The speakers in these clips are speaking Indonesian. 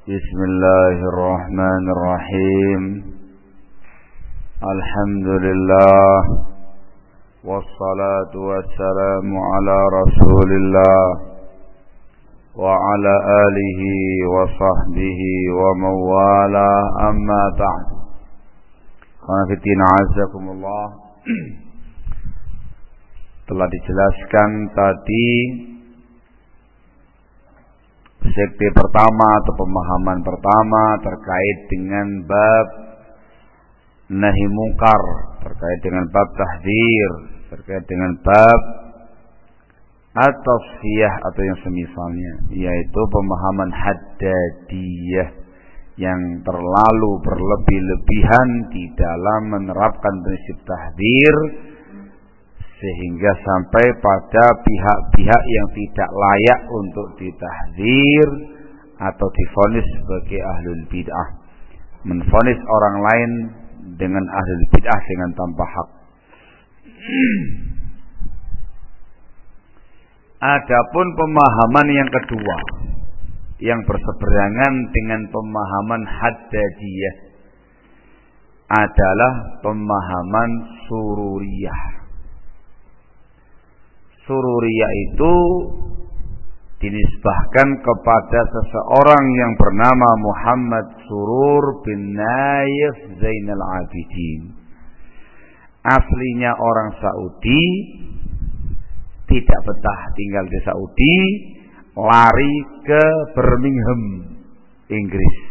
Bismillahirrahmanirrahim. Alhamdulillah. Wassalatu wassalamu ala Rasulillah wa ala alihi wa sahbihi wa mawala, amma ba'd. Qanafitina azakumullah. Telah dijelaskan tadi sekte pertama atau pemahaman pertama terkait dengan bab nahi mungkar, terkait dengan bab tahdzir, terkait dengan bab at-tasfiyah atau yang semisalnya, yaitu pemahaman haddadiyah yang terlalu berlebih-lebihan di dalam menerapkan prinsip tahdzir sehingga sampai pada pihak-pihak yang tidak layak untuk ditahdzir atau divonis sebagai ahlul bid'ah, menvonis orang lain dengan ahlul bid'ah dengan tanpa hak. Adapun pemahaman yang kedua yang berseberangan dengan pemahaman haddadiyah adalah pemahaman sururiyah. Sururiyah itu dinisbahkan kepada seseorang yang bernama Muhammad Surur bin Naif Zainal Abidin. Aslinya orang Saudi, tidak betah tinggal di Saudi, lari ke Birmingham, Inggris.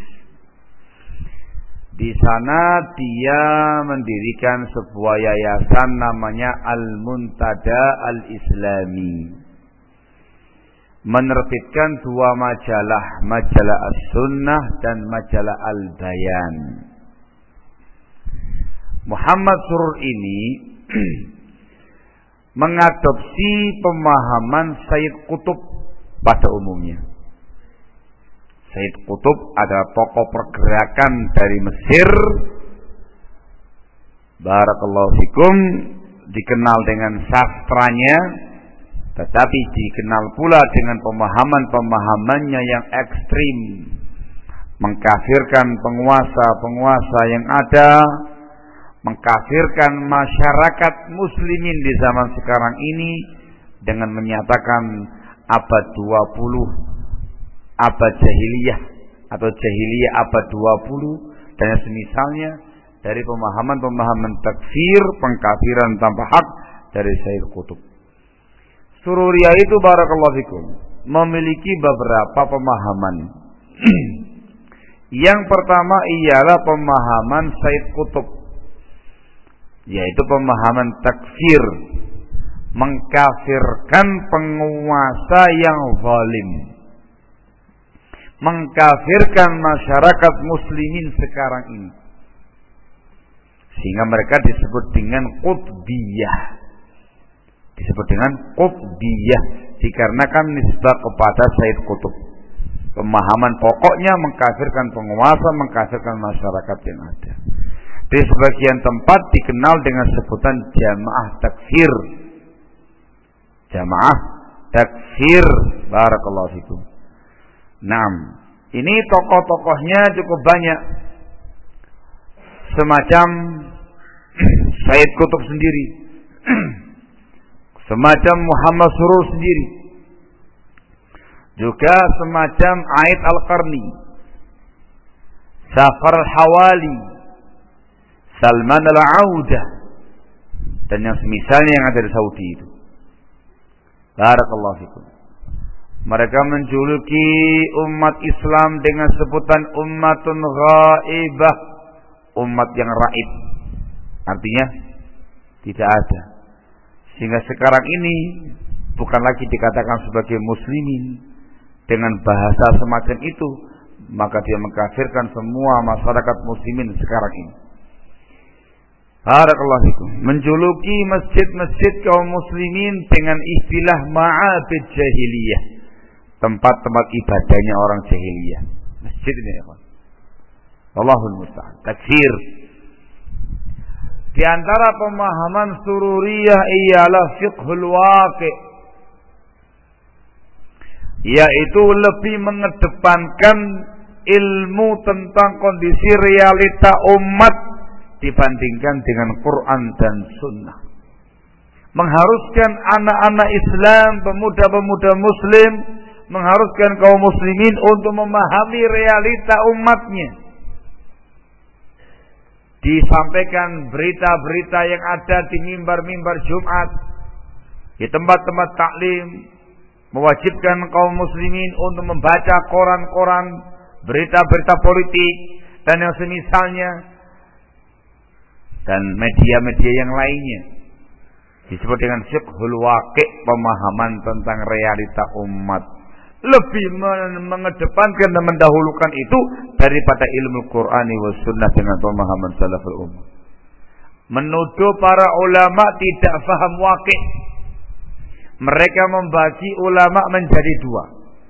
Di sana dia mendirikan sebuah yayasan namanya Al-Muntada Al-Islami. Menerbitkan dua majalah, majalah As-Sunnah dan majalah Al-Bayan. Muhammad Surur ini mengadopsi pemahaman Sayyid Qutb pada umumnya. Sayyid Qutb adalah tokoh pergerakan dari Mesir, barakallahu fikum, dikenal dengan sastranya, tetapi dikenal pula dengan pemahaman-pemahamannya yang ekstrim, mengkafirkan penguasa-penguasa yang ada, mengkafirkan masyarakat muslimin di zaman sekarang ini dengan menyatakan abad 20 abad jahiliyah atau jahiliyah abad 20 dan semisalnya dari pemahaman-pemahaman takfir, pengkafiran tanpa hak dari Sayyid Qutb. Sururiyah itu barakallahu fikum memiliki beberapa pemahaman. Yang pertama ialah pemahaman Sayyid Qutb, yaitu pemahaman takfir, mengkafirkan penguasa yang zalim, mengkafirkan masyarakat muslimin sekarang ini, sehingga mereka disebut dengan Qutbiyah. Disebut dengan Qutbiyah dikarenakan nisbah kepada Sayyid Qutb. Pemahaman pokoknya mengkafirkan penguasa, mengkafirkan masyarakat yang ada. Di sebagian tempat dikenal dengan sebutan jamaah takfir. Jamaah takfir, barakallahu fikum. Nah, ini tokoh-tokohnya cukup banyak. Semacam Sayyid Qutb sendiri, semacam Muhammad Surur sendiri, juga semacam Aid Al-Qarni, Safar Al-Hawali, Salman Al-Audah, dan yang semisalnya yang ada di Saudi itu. Barakallahu fikum. Mereka menjuluki umat Islam dengan sebutan ummatun ghaibah, umat yang raib. Artinya tidak ada. Sehingga sekarang ini bukan lagi dikatakan sebagai muslimin. Dengan bahasa semacam itu, maka dia mengkafirkan semua masyarakat muslimin sekarang ini. Barakallahu fikum. Menjuluki masjid-masjid kaum muslimin dengan istilah ma'abid jahiliyah, tempat-tempat ibadahnya orang jahiliyah. Masjid ini ya, Allahul musta'an. Takfir. Di antara pemahaman sururiyah ialah fiqhul waqi', yaitu lebih mengedepankan ilmu tentang kondisi realita umat dibandingkan dengan Quran dan Sunnah. Mengharuskan anak-anak Islam, pemuda-pemuda Muslim, mengharuskan kaum muslimin untuk memahami realita umatnya. Disampaikan berita-berita yang ada di mimbar-mimbar Jumat, di tempat-tempat taklim, mewajibkan kaum muslimin untuk membaca koran-koran, berita-berita politik dan yang semisalnya, dan media-media yang lainnya. Disebut dengan fiqhul waqi', pemahaman tentang realita umat. Lebih mengedepankan dan mendahulukan itu daripada ilmu Qur'ani wa sunnah dengan pemahaman salaful ummah. Menuduh para ulama tidak faham waqi'. Mereka membagi ulama menjadi dua.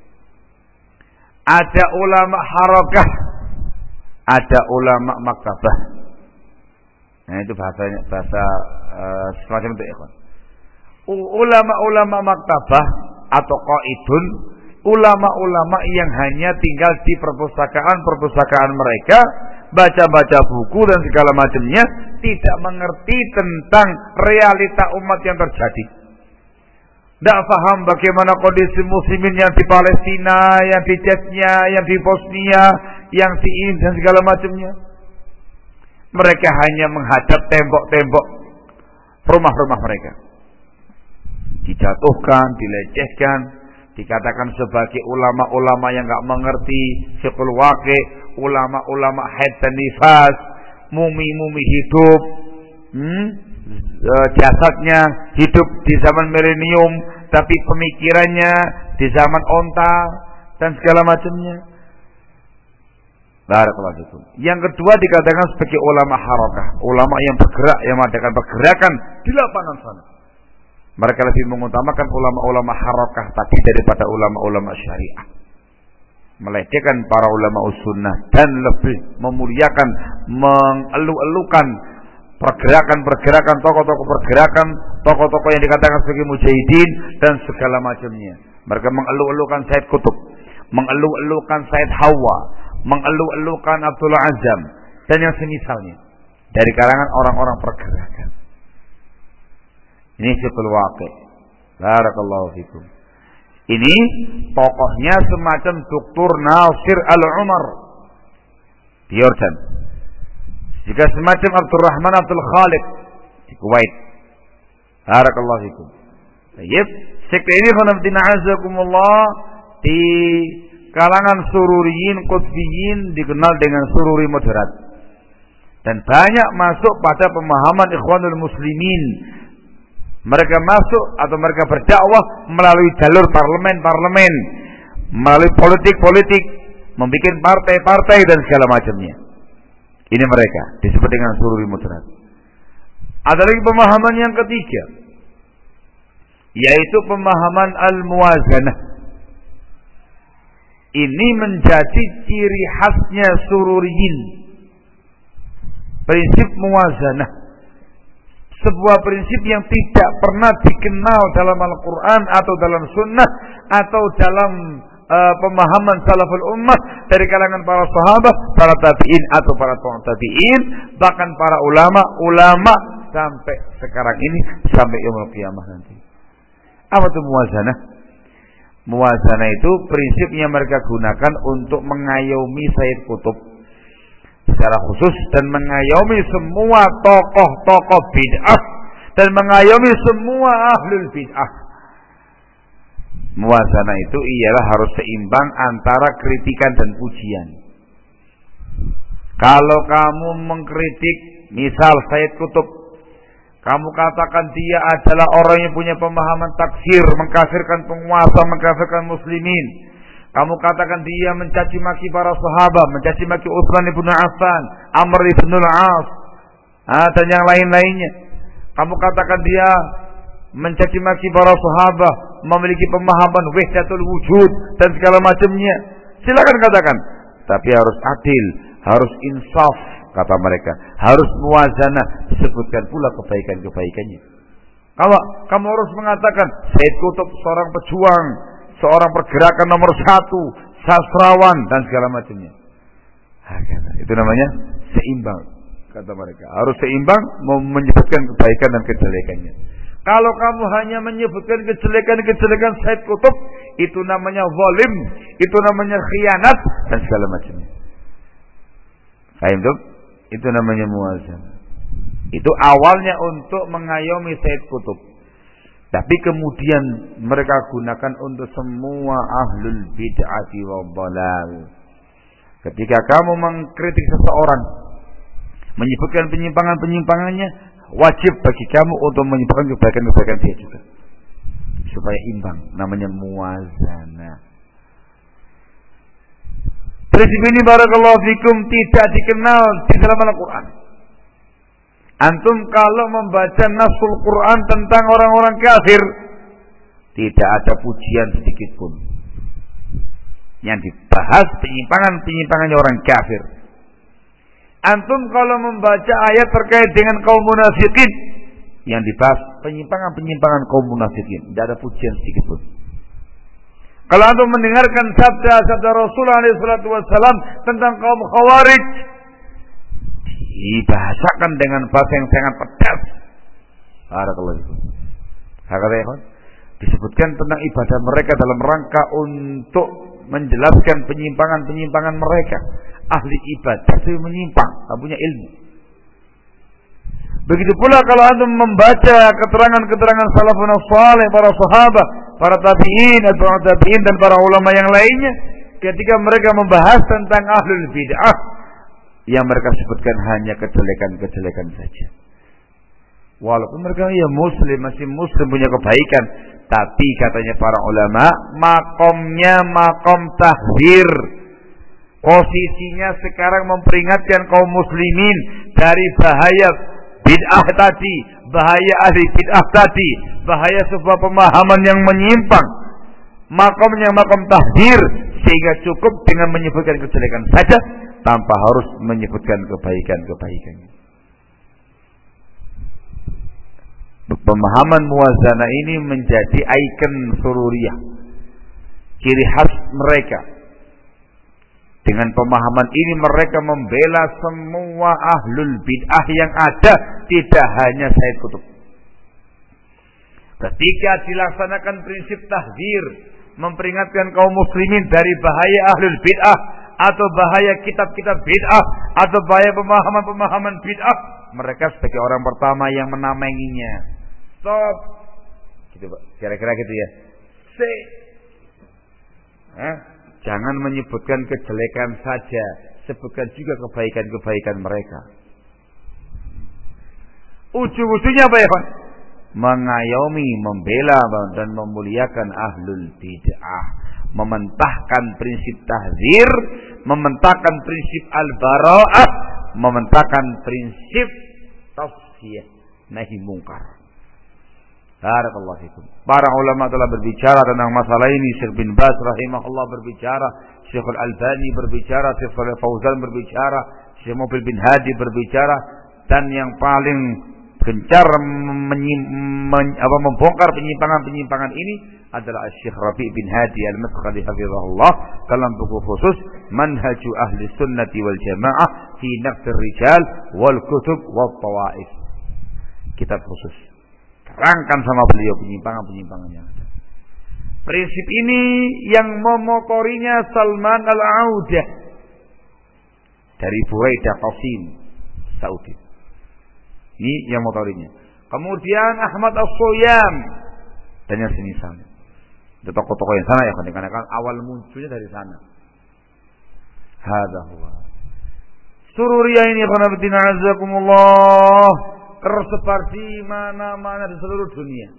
Ada ulama harakah, ada ulama maktabah. Nah itu bahasa semacam itu ya. Ulama-ulama maktabah atau qaidun, ulama-ulama yang hanya tinggal di perpustakaan mereka, baca-baca buku dan segala macamnya, tidak mengerti tentang realita umat yang terjadi. Tidak paham bagaimana kondisi muslimin yang di Palestina, yang di Chechnya, yang di Bosnia, yang di ini dan segala macamnya. Mereka hanya menghadap tembok-tembok rumah-rumah mereka. Dijatuhkan, dilecehkan, dikatakan sebagai ulama-ulama yang enggak mengerti fiqhul waqi', ulama-ulama haid dan nifas, mumi-mumi hidup, jasadnya hidup di zaman milenium, tapi pemikirannya di zaman onta dan segala macamnya. Barakallahu fikum. Yang kedua dikatakan sebagai ulama harakah, ulama yang bergerak, yang mengadakan pergerakan di lapangan sana. Mereka lebih mengutamakan ulama-ulama harakah tadi daripada ulama-ulama syariah. Melecehkan para ulama sunnah dan lebih memuliakan, mengeluh-elukan pergerakan-pergerakan, tokoh-tokoh pergerakan, tokoh-tokoh yang dikatakan sebagai mujahidin dan segala macamnya. Mereka mengeluh-elukan Said Qutb, mengeluh-elukan Said Hawa, mengeluh-elukan Abdullah Azam dan yang semisalnya dari kalangan orang-orang pergerakan. Ini fiqhul waqi'. Barakallahu fikum. Ini tokohnya semacam Dr. Nasir Al-Umar di Yordan. Juga semacam Abdurrahman Abdul Khaliq di Kuwait. Barakallahu fikum. Baik, sekte ini khonaftina azakumullah di kalangan sururiyin, qutbiyin dikenal dengan sururi moderat. Dan banyak masuk pada pemahaman ikhwanul muslimin. Mereka masuk atau mereka berdakwah melalui jalur parlemen-parlemen, melalui politik-politik, membuat partai-partai dan segala macamnya. Ini mereka disebut dengan sururi moderat. Ada lagi pemahaman yang ketiga, yaitu pemahaman al-muwazanah. Ini menjadi ciri khasnya sururiyin. Prinsip muwazanah. Sebuah prinsip yang tidak pernah dikenal dalam Al-Quran atau dalam Sunnah atau dalam pemahaman salaful ummah dari kalangan para sahabat, para tabi'in atau para tabi'in, bahkan para ulama sampai sekarang ini, sampai yaumul qiyamah nanti. Apa itu muwazanah? Muwazanah itu prinsip yang mereka gunakan untuk mengayomi Sayyid Qutb secara khusus dan mengayomi semua tokoh-tokoh bid'ah dan mengayomi semua ahlul bid'ah. Muwazanah itu ialah harus seimbang antara kritikan dan pujian. Kalau kamu mengkritik misal Sayyid Qutb, kamu katakan dia adalah orang yang punya pemahaman takfir, mengkafirkan penguasa, mengkafirkan muslimin. Kamu katakan dia mencaci maki para sahabat, mencaci maki Utsman ibn Affan, Amr ibn al-As, dan yang lain-lainnya. Kamu katakan dia mencaci maki para sahabat, memiliki pemahaman wahdatul wujud dan segala macamnya. Silakan katakan, tapi harus adil, harus insaf, kata mereka, harus muwazanah, disebutkan pula kebaikan-kebaikannya. Kamu harus mengatakan Sayyid Qutb seorang pejuang, seorang pergerakan nomor 1, sastrawan dan segala macamnya. Itu namanya seimbang, kata mereka. Harus seimbang menyebutkan kebaikan dan kejelekannya. Kalau kamu hanya menyebutkan kejelekan Said Qutb, itu namanya zalim, itu namanya khianat dan segala macamnya. Paham tuh? Itu namanya muwazanah. Itu awalnya untuk mengayomi Said Qutb. Tapi kemudian mereka gunakan untuk semua ahlul bid'ati wal dhalal. Ketika kamu mengkritik seseorang, menyebutkan penyimpangan-penyimpangannya, wajib bagi kamu untuk menyebutkan kebaikan-kebaikan dia juga. Supaya imbang, namanya muwazanah. Prinsip ini barakallahu fikum tidak dikenal di dalam Al-Quran. Antum kalau membaca nasul Quran tentang orang-orang kafir, tidak ada pujian sedikit pun. Yang dibahas penyimpangan-penyimpangannya orang kafir. Antum kalau membaca ayat terkait dengan kaum munafikin, yang dibahas penyimpangan-penyimpangan kaum munafikin, tidak ada pujian sedikit pun. Kalau antum mendengarkan sabda Rasulullah SAW tentang kaum Khawarij, dibahasakan dengan bahasa yang sangat pedas. Barakallahu fikum. Hakika disebutkan tentang ibadah mereka dalam rangka untuk menjelaskan penyimpangan-penyimpangan mereka. Ahli ibadah itu menyimpang, tak punya ilmu. Begitu pula kalau antum membaca keterangan-keterangan salafun salih, para sahabat, para tabi'in, atba'ut tabi'in dan para ulama yang lainnya, ketika mereka membahas tentang ahlul bid'ah, yang mereka sebutkan hanya kejelekan-kejelekan saja. Walaupun mereka masih muslim punya kebaikan, tapi katanya para ulama, makomnya makom tahdzir. Posisinya sekarang memperingatkan kaum muslimin dari bahaya bid'ah tadi, bahaya ahli bid'ah tadi, bahaya sebuah pemahaman yang menyimpang. Makomnya makom tahdzir, sehingga cukup dengan menyebutkan kejelekan saja tanpa harus menyebutkan kebaikan-kebaikannya. Pemahaman muwazanah ini menjadi ikon sururiyah, ciri khas mereka. Dengan pemahaman ini mereka membela semua ahlul bid'ah yang ada, tidak hanya Said Qutb. Ketika dilaksanakan prinsip tahdzir, memperingatkan kaum muslimin dari bahaya ahlul bid'ah, atau bahaya kitab-kitab bid'ah, atau bahaya pemahaman-pemahaman bid'ah, mereka sebagai orang pertama yang menamenginya. Stop. Gitu, Pak. Kira-kira gitu ya. Jangan menyebutkan kejelekan saja, sebutkan juga kebaikan-kebaikan mereka. Ujung-ujungnya apa ya, Pak? Mengayomi, membela dan memuliakan ahlul bid'ah, mementahkan prinsip tahdzir, mementahkan prinsip al-bara'ah, mementahkan prinsip tausiah nahi mungkar. Barakallahu fikum. Para ulama telah berbicara tentang masalah ini. Syekh bin Baz rahimahullah berbicara, Syekh Al-Albani berbicara, Syekh Shalih Fauzan berbicara, Syekh Mubil bin Hadi berbicara, dan yang paling gencar membongkar penyimpangan-penyimpangan ini adalah Syekh Rabi' bin Hadi Al-Madkhali hafizahullah dalam buku khusus Manhaju Ahli Sunnati wal Jamaah fi Naqd Rijal wal Kutub wal Tawaif. Kitab khusus. Terangkan sama beliau penyimpangan-penyimpangannya. Prinsip ini yang memotorinya Salman Al-Audah dari Buraidah Qasim, Saudi. Ini yang motorinya. Kemudian Ahmad As-Soyam dan yang semisalnya. Itu tokoh-tokoh yang sana ya, karena awal munculnya dari sana. Hadza huwa. Sururiyah ini khonabtina azakumullah tersebar di mana-mana di seluruh dunia.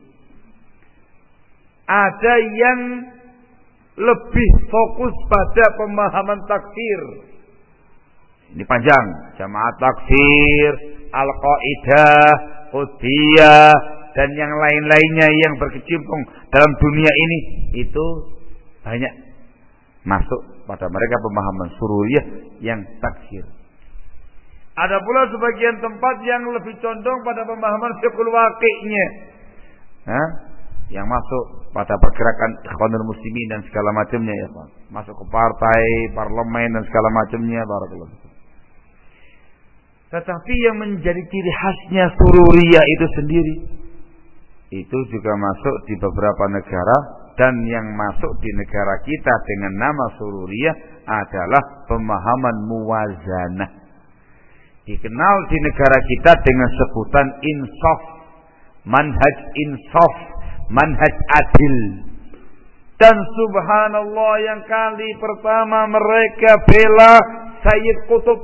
Ada yang lebih fokus pada pemahaman takfir. Ini panjang. Jamaah takfir, Al-Qaidah, Qutbiyah, dan yang lain-lainnya yang berkecimpung dalam dunia ini, itu banyak masuk pada mereka pemahaman sururiyah yang takfir. Ada pula sebagian tempat yang lebih condong pada pemahaman fiqhul waqi'nya. yang masuk pada pergerakan Ikhwanul Muslimin dan segala macamnya ya Pak. Masuk ke partai, parlemen dan segala macamnya, barakallahu fikum. Tetapi yang menjadi ciri khasnya sururiyah itu sendiri itu juga masuk di beberapa negara, dan yang masuk di negara kita dengan nama sururiyah adalah pemahaman muwazanah. Dikenal di negara kita dengan sebutan insaf, manhaj insaf, manhaj adil. Dan subhanallah, yang kali pertama mereka bela Sayyid Qutb.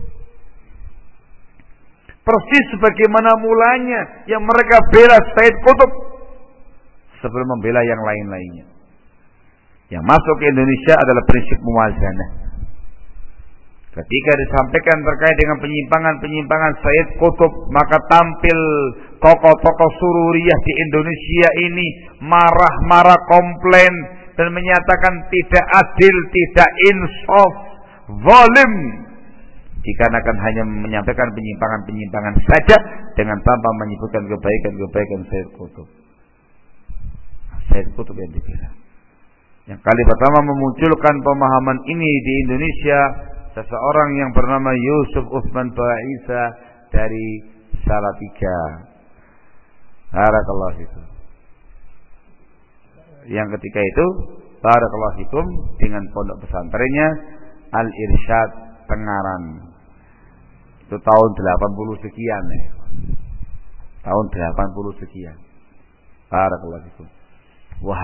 Persis sebagaimana mulanya yang mereka bela Sayyid Qutb sebelum membela yang lain-lainnya. Yang masuk ke Indonesia adalah prinsip muwazanah. Ketika disampaikan terkait dengan penyimpangan-penyimpangan Sayyid Qutb, maka tampil tokoh-tokoh sururiyah di Indonesia ini marah-marah, komplain dan menyatakan tidak adil, tidak insaf, zalim, dikarenakan hanya menyampaikan penyimpangan-penyimpangan saja dengan tanpa menyebutkan kebaikan-kebaikan Sayyid Qutb. Sayyid Qutb yang dibela. Yang kali pertama memunculkan pemahaman ini di Indonesia seseorang yang bernama Yusuf Utsman Ba'isa dari Salatiga. Barakallahu fikum. Yang ketika itu barakallahu fikum dengan pondok pesantrennya Al-Irsyad Tengaran. Itu tahun 80 sekian ya. Tahun 80 sekian. Barakallahu fikum. Wah,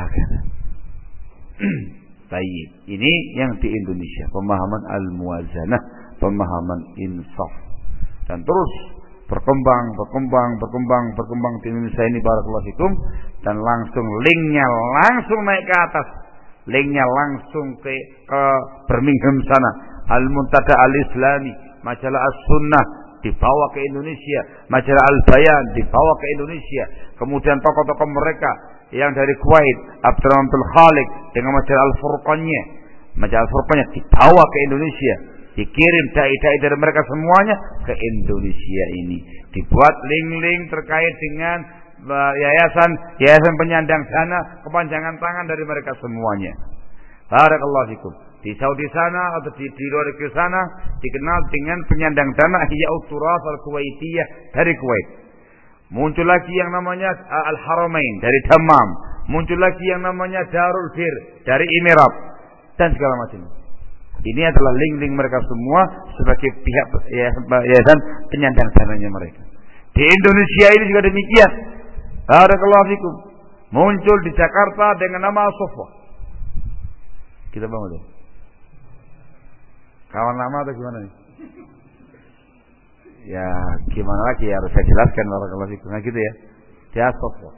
baik. Ini yang di Indonesia, pemahaman al-muwazanah, pemahaman insaf. Dan terus berkembang di Indonesia ini, barakallahu fikum, dan langsung linknya langsung naik ke atas. Linknya langsung ke Birmingham sana. Al-Muntada Al-Islami, majalah As-Sunnah dibawa ke Indonesia, majalah Al-Bayan dibawa ke Indonesia. Kemudian tokoh-tokoh mereka yang dari Kuwait, Abdurrahman bin Khalid dengan majalah Al-Furqannya, majalah Al-Furqannya dibawa ke Indonesia, dikirim dai-dai dari mereka semuanya ke Indonesia ini. Dibuat link-link terkait dengan yayasan penyandang dana, kepanjangan tangan dari mereka semuanya. Barakallahu fikum. Di Saudi sana atau di luar negeri sana dikenal dengan penyandang dana Ihya Turas Al-Kuwaitiyah dari Kuwait. Muncul lagi yang namanya Al-Haramain dari Dammam. Muncul lagi yang namanya Darul Bir dari Emirat dan segala macam. Ini adalah link-link mereka semua sebagai pihak yayasan penyandang dananya mereka. Di Indonesia ini juga demikian. Barakallahu fikum. Muncul di Jakarta dengan nama Sofwa. Kita bangun deh. Kawan lama atau gimana nih? Ya gimana lagi, harus saya jelaskan barakallahu fikum. Nah gitu ya. Dia Sofwa.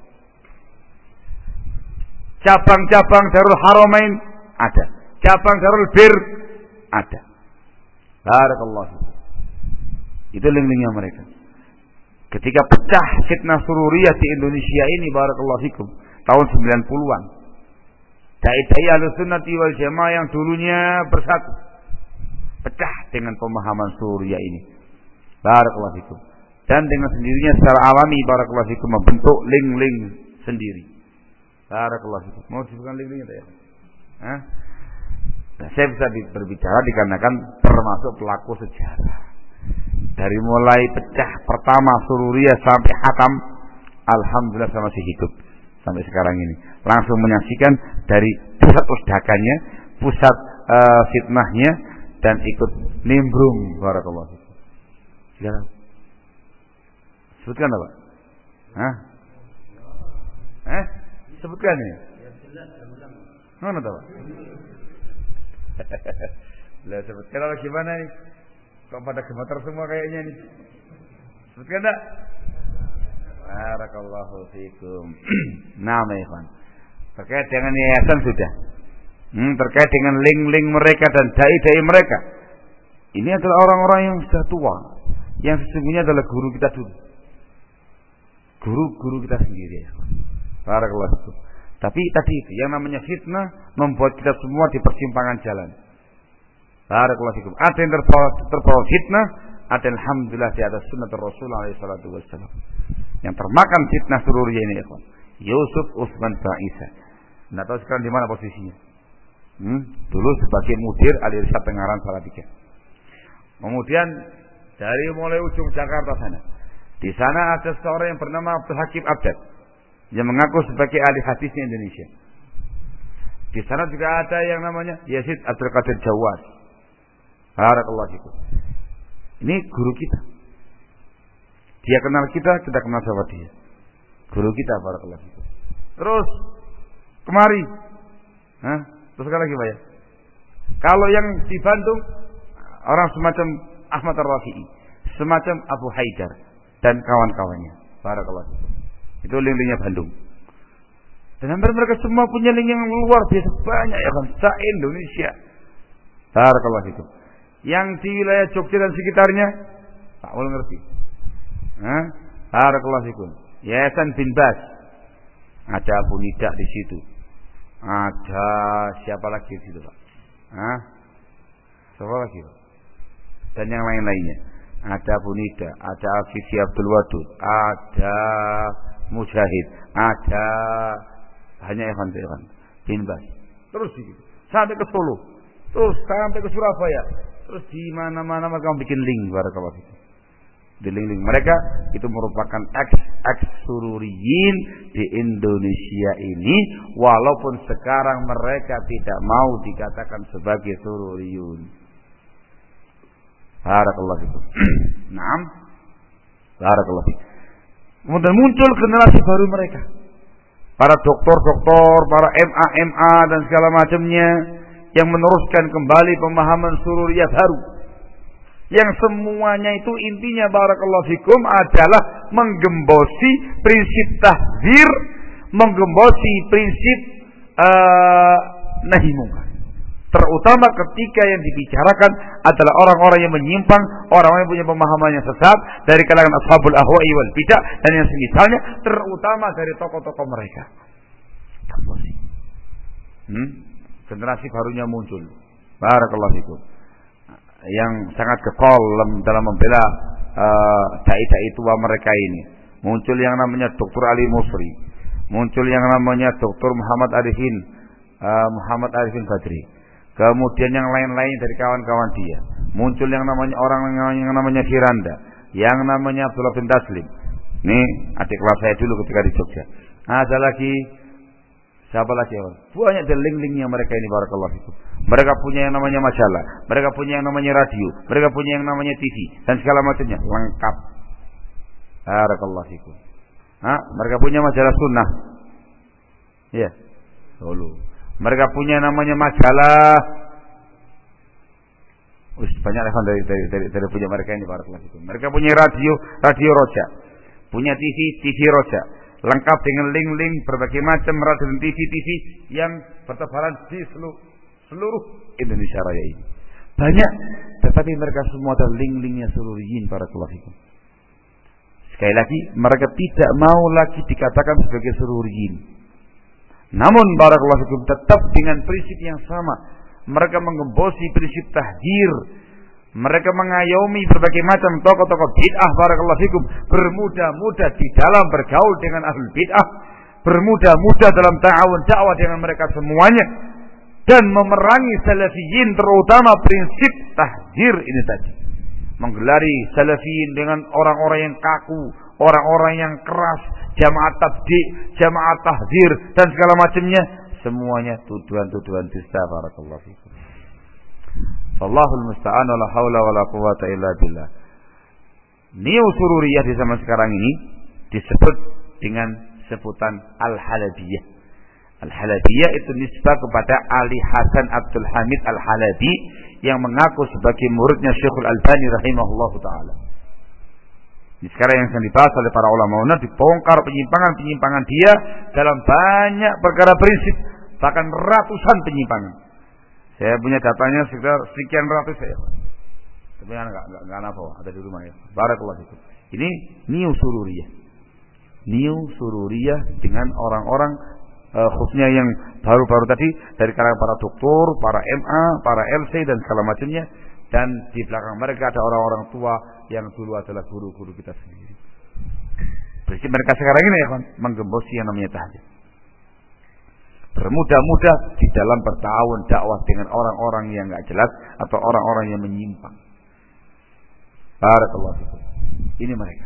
Cabang-cabang Darul Haramain ada. Cabang Darul Bir ada. Barakallahu fikum. Itu link-linknya mereka. Ketika pecah fitnah sururiyah di Indonesia ini, barakallahu fikum, tahun 90-an. Dai-dai Ahlussunnati wal Jamaah yang dulunya bersatu pecah dengan pemahaman sururiyah ini. Barakallahu fikum. Dan dengan sendirinya secara alami, barakallahu fikum, membentuk link-link sendiri. Barakallahu fikum. Mau disebutkan link-linknya tak ya? Hah? Nah, saya bisa berbicara dikarenakan termasuk pelaku sejarah. Dari mulai pecah pertama sururiyah sampai hatam, alhamdulillah saya masih hidup sampai sekarang ini. Langsung menyaksikan dari pusat ledakannya, pusat fitnahnya, dan ikut nimbrung. Barakallahu fikum. Silakan. Sebutkan apa? Hah? Sebutkan ya. Mana tahu? Lah sebutkan apa gimana nih? Kok pada gemetar semua kayaknya nih. Sebutkan tak? Barakallahu fikum. Nama ikhwan. Terkait dengan yayasan sudah. Terkait dengan link-link mereka dan dai-dai mereka. Ini adalah orang-orang yang sudah tua, yang sesungguhnya adalah guru kita dulu. Guru-guru kita sendiri. Barakallahu fikum. Tapi tadi itu yang namanya fitnah membuat kita semua di persimpangan jalan. Barakallahu fikum. Ada yang terbawa fitnah, ada alhamdulillah di atas sunnah Rasulullah sallallahu alaihi wasallam. Yang termakan fitnah sururiyah ini, ya kawan. Yusuf Utsman Faisa. Nggak tahu sekarang di mana posisinya. Dulu sebagai mudir Al-Irsyad Pengarang Salatiga. Kemudian dari mulai ujung Jakarta sana, di sana ada seorang yang bernama Abdul Hakim Abdad yang mengaku sebagai ahli hadisnya Indonesia. Di sana juga ada yang namanya Yazid Abdul Qadir Jawas. Barakallahu fikum. Ini guru kita. Dia kenal kita, kita kenal sama dia. Guru kita, barakallahu fikum. Terus kemari. Terus sekali lagi Pak ya. Kalau yang di Bandung orang semacam Ahmad Ar-Rafi'i, semacam Abu Haidar dan kawan-kawannya. Barakallahu fikum. Itu link-linknya Bandung. Dan hampir mereka semua punya link yang luar biasa banyak ya kan, se-Indonesia. Barakallahu fikum. Yang di wilayah Jogja dan sekitarnya, Pak Mul ngerti. Barakallahu fikum. Yayasan bin Bas. Ada Abu Nida di situ. Ada siapa lagi di situ, Pak? Siapa lagi, Pak? Dan yang lain-lainnya. Ada Abu Nida, ada Afifi Abdul Wadud, ada Mujahid, ada hanya Evan bin Bas. Terus gitu. Sampai ke Solo. Terus sampai ke Surabaya. Terus di mana-mana mereka bikin link, barakallahu fikum. Di link-link mereka itu merupakan ex-sururiyin di Indonesia ini, walaupun sekarang mereka tidak mau dikatakan sebagai sururiyun. Barakallahu fikum. Naam. Barakallahu fikum. Kemudian muncul generasi baru mereka. Para doktor-doktor, para MA dan segala macamnya yang meneruskan kembali pemahaman sururiyah baru. Yang semuanya itu intinya barakallahu fikum adalah menggembosi prinsip tahdzir, menggembosi prinsip nahi munkar. Terutama ketika yang dibicarakan adalah orang-orang yang menyimpang, orang-orang yang punya pemahaman yang sesat dari kalangan ashabul ahwa'i wal bidah dan yang semisalnya, terutama dari tokoh-tokoh mereka. Generasi barunya muncul. Barakallahu fikum. Yang sangat kekol dalam membela dai-dai tua mereka ini. Muncul yang namanya Dr. Ali Musri, muncul yang namanya Dr. Muhammad Arifin Badri. Kemudian yang lain-lain dari kawan-kawan dia. Muncul yang namanya orang yang namanya Firanda, yang namanya Abdullah bin Taslim. Ini adik kelas saya dulu ketika di Jogja. Ada lagi siapa lagi? Banyak link-linknya mereka ini barakallahu fikum. Mereka punya yang namanya majalah, mereka punya yang namanya radio, mereka punya yang namanya TV dan segala macamnya lengkap. Barakallahu fikum. Mereka punya majalah sunnah. Ya. Solo. Mereka punya namanya majalah. Banyak dari punya mereka ini barakallahu fikum. Mereka punya radio Roja. Punya TV Roja. Lengkap dengan link-link berbagai macam radio dan TV yang bertebaran di seluruh Indonesia Raya ini. Banyak, tetapi mereka semua ada link-linknya sururiyin barakallahu fikum. Sekali lagi, mereka tidak mau lagi dikatakan sebagai sururiyin. Namun barakallahu fikum tetap dengan prinsip yang sama. Mereka menggembosi prinsip tahdzir. Mereka mengayomi berbagai macam tokoh-tokoh bid'ah barakallahu fikum, bermudah-mudah di dalam bergaul dengan ahlul bid'ah, bermudah-mudah dalam ta'awun dakwah dengan mereka semuanya, dan memerangi salafiyin terutama prinsip tahdzir ini tadi. Menggelari salafiyin dengan orang-orang yang kaku, orang-orang yang keras, jamaah tabdi', jamaah tahdzir dan segala macamnya, semuanya tuduhan-tuduhan dusta barakallahu fikum. Wallahul musta'an wa la haula wa la quwwata illa billah. Neo-sururiyah di zaman sekarang ini disebut dengan sebutan Al-Halabiyah. Al-Halabiyah itu nisbah kepada Ali Hasan Abdul Hamid Al-Halabi yang mengaku sebagai muridnya Syekhul Albani rahimahullahu ta'ala. Ini sekarang yang sedang dibahas oleh para ulama, dibongkar penyimpangan-penyimpangan dia dalam banyak perkara prinsip, bahkan ratusan penyimpangan. Saya punya datanya sekitar sekian ratus saya. Tapi enggak apa, ada di rumah ya. Barakallahu fikum. Ini Neo Sururiyah dengan orang-orang khususnya yang baru-baru tadi dari kalangan para doktor, para MA, para LC dan segala macamnya, dan di belakang mereka ada orang-orang tua yang dulu adalah guru-guru kita sendiri. Prinsip mereka sekarang ini ya, menggembosi yang namanya tahdir. Bermudah-mudah di dalam bertahun dakwah dengan orang-orang yang enggak jelas atau orang-orang yang menyimpang. Barakallahu fikum. Ini mereka.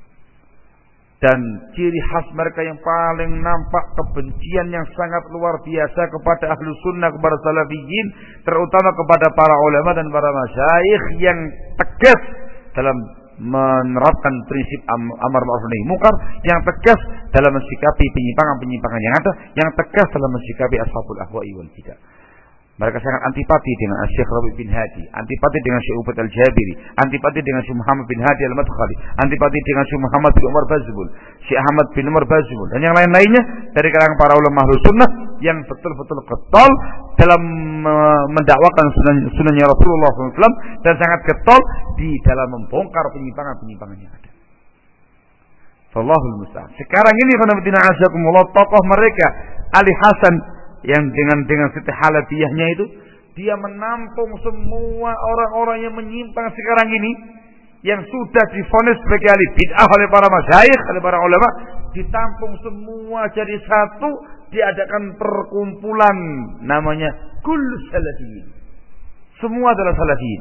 Dan ciri khas mereka yang paling nampak kebencian yang sangat luar biasa kepada ahlu sunnah, kepada salafiyin, terutama kepada para ulama dan para masyayikh yang tegas dalam menerapkan prinsip amar ma'ruf nahi munkar, yang tegas dalam mensikapi penyimpangan-penyimpangan yang ada, yang tegas dalam mensikapi ashabul ahwa'i wal bidah. Mereka sangat antipati dengan Syekh Rabi bin Hadi, antipati dengan Syekh Ubaid al-Jabiri, antipati dengan Syekh Muhammad bin Hadi al-Madkhali, antipati dengan Syekh Muhammad bin Umar Bazmul, Syekh Ahmad bin Umar Bazmul, dan yang lain-lainnya dari kalangan para ulama Ahlus Sunnah yang betul-betul getol dalam mendakwakan sunahnya Rasulullah SAW dan sangat getol di dalam membongkar penyimpangan-penyimpangan yang ada. Wallahul musta'an. Sekarang ini tokoh mereka Ali Hasan yang dengan Siti Halabiyahnya itu, dia menampung semua orang-orang yang menyimpang sekarang ini, yang sudah divonis sebagai ahli bid'ah oleh para masyayikh, oleh para ulama, ditampung semua jadi satu, diadakan perkumpulan namanya Kull Salafiyin. Semua adalah Salafiyin.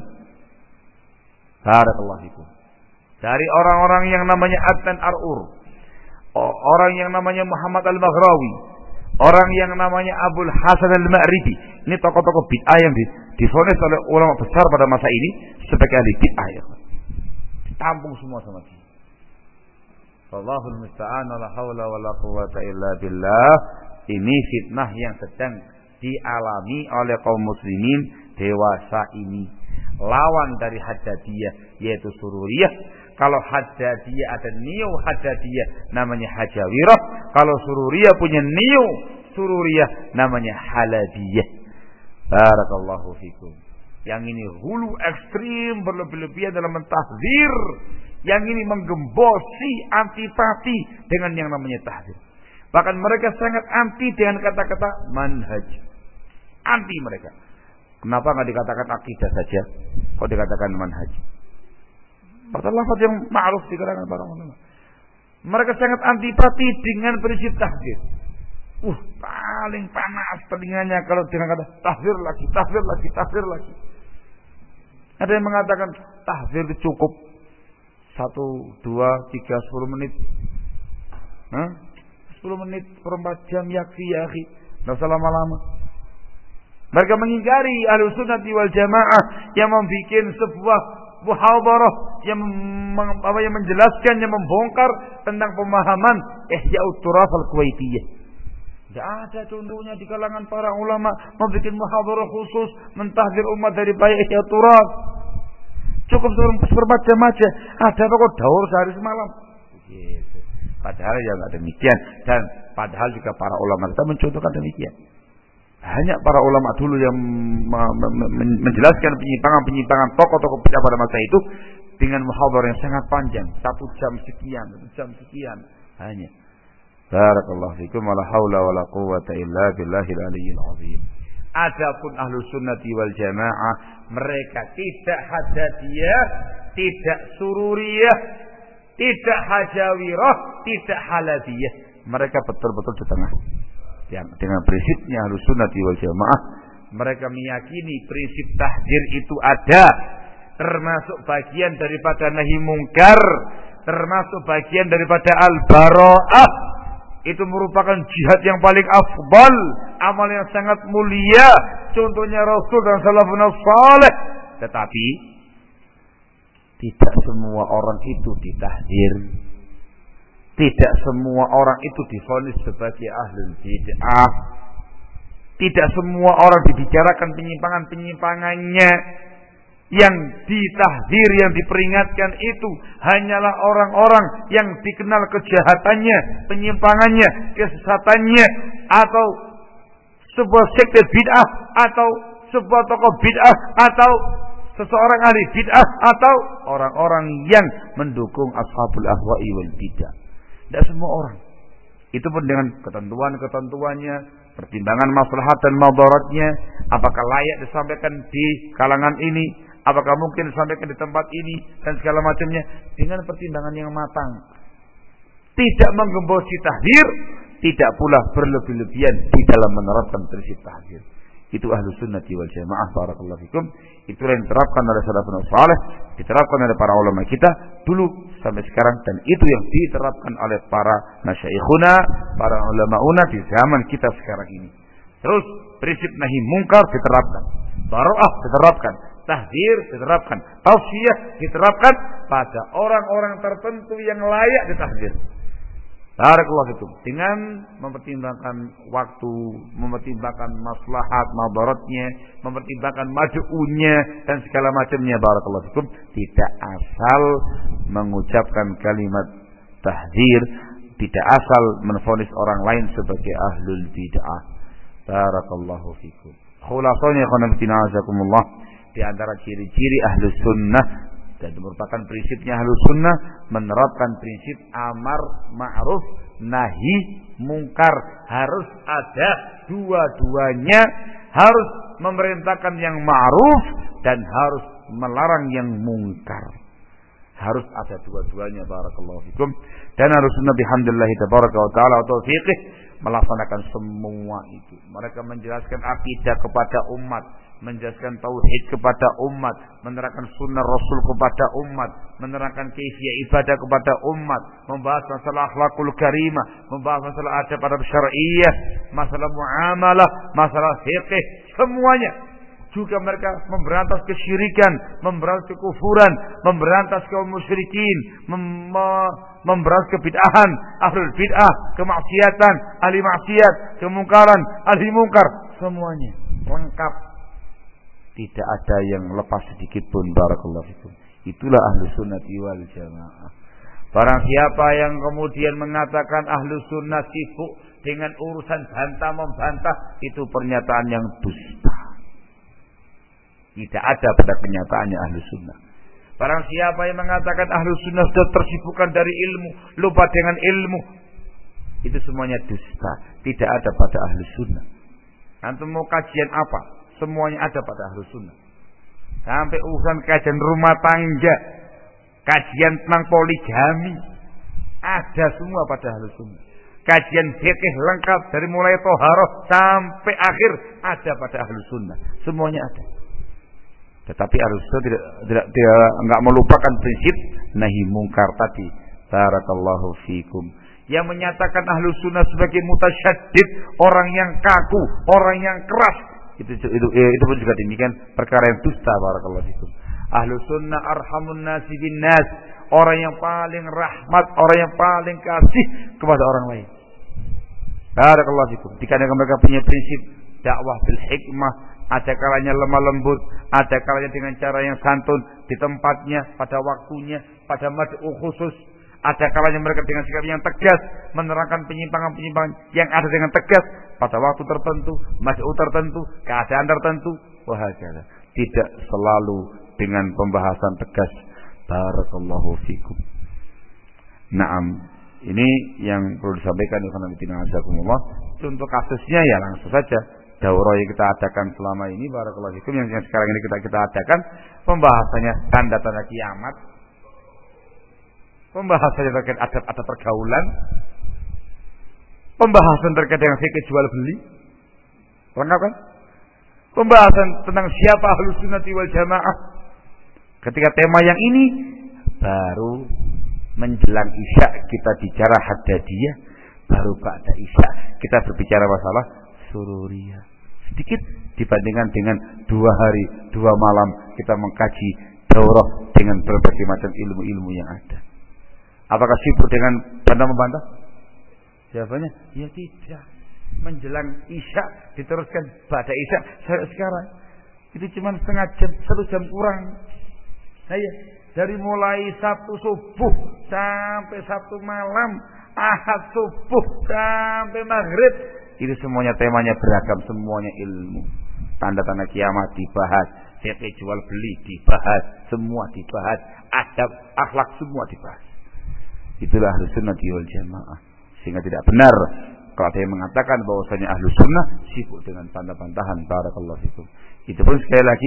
Barakallahu fikum. Dari orang-orang yang namanya Adnan Ar'ur, orang yang namanya Muhammad Al-Maghrawi, orang yang namanya Abul Hasan Al-Ma'ribi. Ini tokoh-tokoh bid'ah yang divonis oleh ulama besar pada masa ini sebagai ahli bid'ah. Ditampung semua sama dia. Wallahul musta'an, la haula wala quwwata illa billah. Ini fitnah yang sedang dialami oleh kaum muslimin dewasa ini. Lawan dari Haddadiyah yaitu Sururiyah. Kalau Haddadiyah ada neo Haddadiyah namanya Hajawirah. Kalau Sururiyah punya neo Sururiyah namanya Halabiyah. Barakallahu fikum. Yang ini hulu ekstrim, berlebih-lebihan dalam mentahzir. Yang ini menggembosi, antipati dengan yang namanya tahzir. Bahkan mereka sangat anti dengan kata-kata manhaj. Anti mereka. Kenapa enggak dikatakan akidah saja? Kok dikatakan manhaj? Padahal lafaz yang ma'ruf di kalangan para ulama. Mereka sangat antipati dengan prinsip tahzir. Paling panas telinganya kalau dengan kata tahzir lagi, tahzir lagi, tahzir lagi. Ada yang mengatakan tahzir itu cukup 1, 2, 3, 10 menit. 10 menit, 4 jam yakfi ya akhi. Enggak usah lama-lama. Mereka mengingkari Ahlus Sunnah wal Jamaah yang membuat sebuah muhadharah yang menjelaskan, yang membongkar tentang pemahaman Ihya'ut Turaf al-Kuwaitiyah. Tidak ada contohnya di kalangan para ulama membuat muhadharah khusus mentahzir umat dari bahaya Ihya'ut Turaf. Cukup seperempat jam aja. Ada apa kok daur sehari semalam? Gitu. Padahal ya enggak demikian, dan padahal juga para ulama kita mencontohkan demikian. Hanya para ulama dulu yang menjelaskan penyimpangan-penyimpangan tokoh-tokoh bid'ah pada masa itu dengan muhadharah yang sangat panjang, 1 jam sekian, 1 jam sekian hanya. Barakallahu fikum, wala haula wala quwwata illa billahil aliyyil azim. Adapun Ahlus Sunnati wal Jamaah, mereka tidak Haddadiyah, tidak Sururiyah, tidak Hajawirah, tidak Halabiyah. Mereka betul-betul di tengah. Dengan prinsipnya Ahlus Sunnati wal Jamaah, mereka meyakini prinsip tahzir itu ada, termasuk bagian daripada nahi mungkar, termasuk bagian daripada al-bara'ah. Itu merupakan jihad yang paling afdal, amal yang sangat mulia, contohnya Rasul dan salafun saleh. Tetapi tidak semua orang itu ditahzir. Tidak semua orang itu divonis sebagai ahlul bid'ah. Tidak semua orang dibicarakan penyimpangan-penyimpangannya. Yang ditahzir, yang diperingatkan itu hanyalah orang-orang yang dikenal kejahatannya, penyimpangannya, kesesatannya, atau sebuah sekte bid'ah, atau sebuah tokoh bid'ah, atau seseorang ahli bid'ah, atau orang-orang yang mendukung ashabul ahwa'i wal bid'ah. Tidak semua orang. Itu pun dengan ketentuan-ketentuannya, pertimbangan maslahat dan madaratnya, apakah layak disampaikan di kalangan ini, apakah mungkin disampaikan di tempat ini, dan segala macamnya, dengan pertimbangan yang matang. tidak menggembosi tahdzir, tidak pula berlebih-lebihan di dalam menerapkan prinsip tahdzir. Itu Ahlus Sunnah wal Jamaah. Barakallahu fikum. Itulah yang diterapkan oleh salafun saleh, diterapkan oleh para ulama kita dulu sampai sekarang, dan itu yang diterapkan oleh para masyaikhuna, para ulamauna di zaman kita sekarang ini. Terus prinsip nahi mungkar diterapkan, bara'ah diterapkan, tahdzir diterapkan, tausiah diterapkan pada orang-orang tertentu yang layak ditahdzir. Barakallahu fikum. Dengan mempertimbangkan waktu, mempertimbangkan maslahat, madaratnya, mempertimbangkan mad'unya dan segala macamnya. Barakallahu fikum. Tidak asal mengucapkan kalimat tahdzir, tidak asal menvonis orang lain sebagai ahlul bid'ah. Barakallahu fikum. Khulasanya khonaftina azakumullah, di antara ciri-ciri ahlus sunnah dan merupakan prinsipnya ahlus sunnah menerapkan prinsip amar ma'ruf nahi mungkar. Harus ada dua-duanya, harus memerintahkan yang ma'ruf dan harus melarang yang mungkar. Harus ada dua-duanya. Barakallahu fikum. Dan harus sunnah bihamdillah tabaraka wa ta'ala wa taufiqih melaksanakan semua itu. Mereka menjelaskan akidah kepada umat, menjelaskan tauhid kepada umat, menerangkan sunnah Rasul kepada umat, menerangkan kaifiyah ibadah kepada umat, membahas masalah akhlakul karimah, membahas masalah adab syar'iyyah, masalah muamalah, masalah fiqh, semuanya. Juga mereka memberantas kesyirikan, memberantas kekufuran, memberantas kaum musyrikin, memberantas kebid'ahan, ahlul bid'ah, kemaksiatan, ahli maksiat, kemungkaran, ahli mungkar, semuanya lengkap. Tidak ada yang lepas sedikit pun. Barakallahu fikum. Itulah Ahlus Sunnah wal Jamaah. Barang siapa yang kemudian mengatakan Ahlus Sunnah sibuk dengan urusan bantah-membantah, itu pernyataan yang dusta. Tidak ada pada kenyataannya Ahlus Sunnah. Barang siapa yang mengatakan Ahlus Sunnah sudah tersibukkan dari ilmu, lupa dengan ilmu, itu semuanya dusta. Tidak ada pada Ahlus Sunnah. Antum mau kajian apa? Semuanya ada pada Ahlus Sunnah. Sampai urusan kajian rumah tangga, kajian tentang poligami, ada semua pada Ahlus Sunnah. Kajian fikih lengkap dari mulai thaharah sampai akhir ada pada Ahlus Sunnah. Semuanya ada. Tetapi Ahlus Sunnah tidak melupakan prinsip nahi mungkar tadi. Barakallahu fikum. Yang menyatakan Ahlus Sunnah sebagai mutasyaddid, orang yang kaku, orang yang keras, itu pun juga demikian perkara yang dusta. Barakallahu fikum. Ahlus Sunnah arhamun nasi bin nas, orang yang paling rahmat, orang yang paling kasih kepada orang lain. Barakallahu fikum. Dikarenakan mereka punya prinsip dakwah bil hikmah, ada kalanya lemah lembut, ada kalanya dengan cara yang santun, di tempatnya, pada waktunya, pada mad'u khusus. Ada kalanya mereka dengan sikap yang tegas, menerangkan penyimpangan-penyimpangan yang ada dengan tegas pada waktu tertentu, mad'u tertentu, keadaan tertentu. Wahakala. Tidak selalu dengan pembahasan tegas. Barakallahu fikum. Naam. Ini yang perlu disampaikan ikhwan fillah azakumullah. Untuk kasusnya ya langsung saja. Daurah yang kita adakan selama ini, barakallahu fikum, yang sekarang ini kita adakan, pembahasannya tanda-tanda kiamat, pembahasannya terkait adab-adab pergaulan, pembahasan terkait dengan fikih jual beli, lengkap kan? Pembahasan tentang siapa Ahlus Sunnah wal Jamaah. Ketika tema yang ini baru menjelang Isya kita bicara Haddadiyah, baru ba'da Isya kita berbicara masalah Sururiyah. Sedikit dibandingkan dengan 2 hari 2 malam kita mengkaji daurah dengan berbagai macam ilmu-ilmu yang ada. Apakah sibuk dengan bantah-membantah? Jawabannya ya tidak. Menjelang Isya diteruskan pada Isya sekarang. Itu cuma setengah jam, 1 jam kurang. Nah ya, dari mulai Sabtu subuh sampai Sabtu malam, Ahad subuh sampai maghrib, itu semuanya temanya beragam, semuanya ilmu. Tanda-tanda kiamat dibahas, fikih jual beli dibahas, semua dibahas, adab, akhlak semua dibahas. Itulah Ahlus Sunnah wal Jamaah. Sehingga tidak benar kalau ada yang mengatakan bahwasanya Ahlus Sunnah sibuk dengan bantah-bantahan. Barakallahu fikum. Itu pun sekali lagi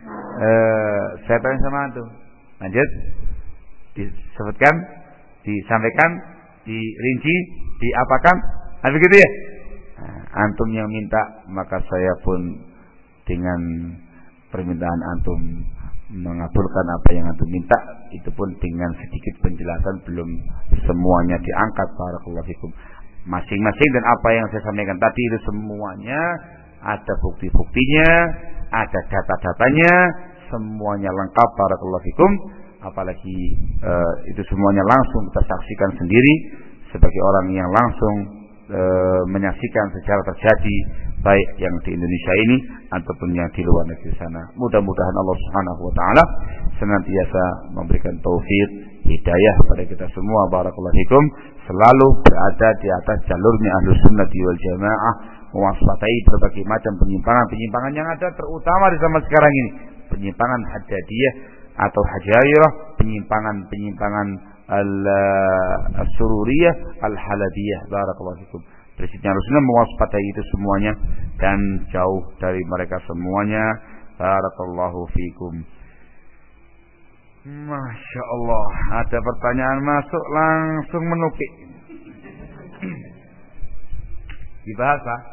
saya tanya sama antum. Lanjut disebutkan, disampaikan dirinci, diapakan, begitu ya. Antum yang minta, maka saya pun dengan permintaan antum mengabulkan apa yang antum minta. Itu pun dengan sedikit penjelasan, belum semuanya diangkat. Barakallahu fikum. Masing-masing dan apa yang saya sampaikan tadi itu semuanya ada bukti-buktinya, ada data-datanya, semuanya lengkap. Barakallahu fikum. Apalagi itu semuanya langsung kita saksikan sendiri sebagai orang yang langsung menyaksikan secara terjadi, baik yang di Indonesia ini ataupun yang di luar negeri sana. Mudah-mudahan Allah Subhanahu wa taala senantiasa memberikan taufik, hidayah kepada kita semua. Barakallahu fikum. Selalu berada di atas jalurnya Ahlus Sunnah wal Jamaah, mewaspadai berbagai macam penyimpangan yang ada, terutama di zaman sekarang ini, penyimpangan Haddadiyah atau Hajairah, penyimpangan Al-Sururiyah, Al-Halabiyah. Barakallahu fikum. Prinsipnya harusnya mewaspadai itu semuanya dan jauh dari mereka semuanya. Barakallahu fikum. Masya Allah, ada pertanyaan masuk langsung menukik. Dibahas Pak?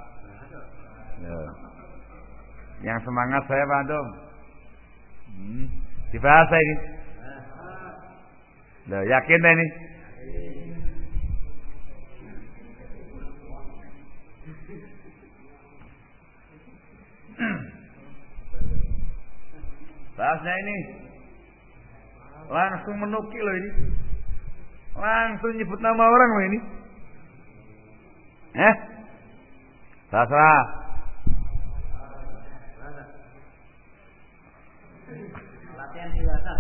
Yang semangat saya Pak Antum. Dibahas ini. Loh, yakin ini? Bahasnya ini langsung menukil loh ini. Langsung nyebut nama orang loh ini. Bahasa. Latihan dewasa.